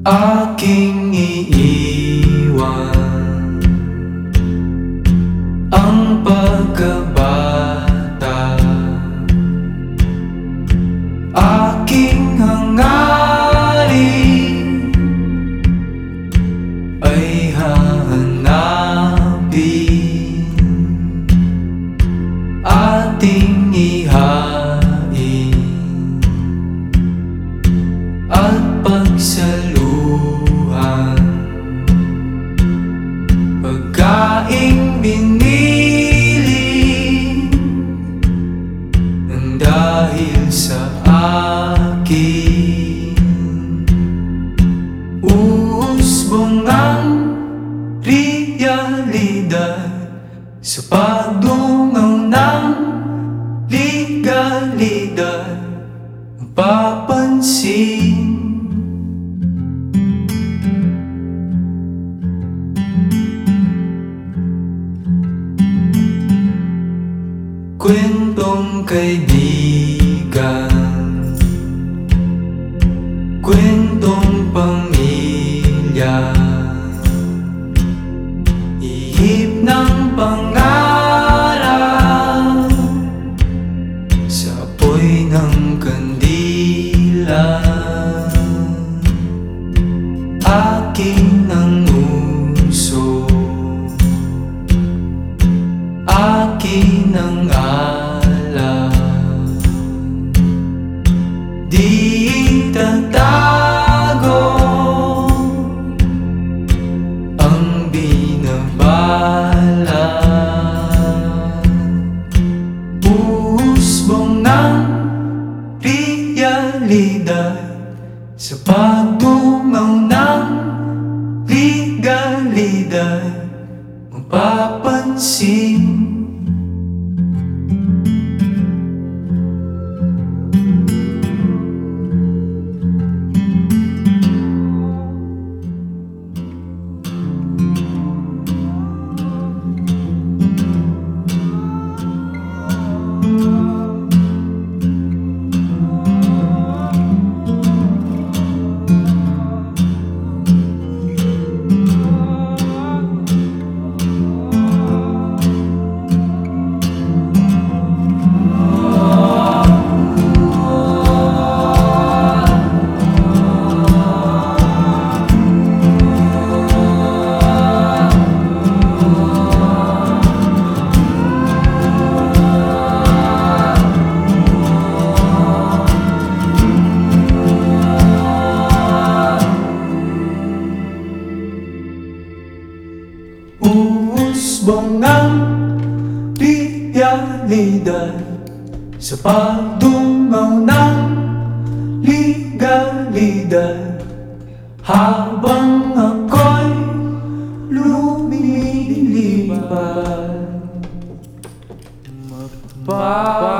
aking iiwan ang pagkabata, aking hangarin ay hahanapin, ating ihain at pagsaluhan, pagkaing binili nang dahil sa akin. Uusbong ang realidad sa pagdungaw ng legalidad, mapapansin. Kwentong kaibigan, kwentong pamilya, ihip ng pangarap sa apoy ng kandila, akin ang uso, akin ang alak, di tatago ang binabala. Uusbong ng realidad sa pagdungaw ng legalidad, mapapansin. Uusbong ang realidad sa pagdungaw ng legalidad, habang ako'y lumilipad.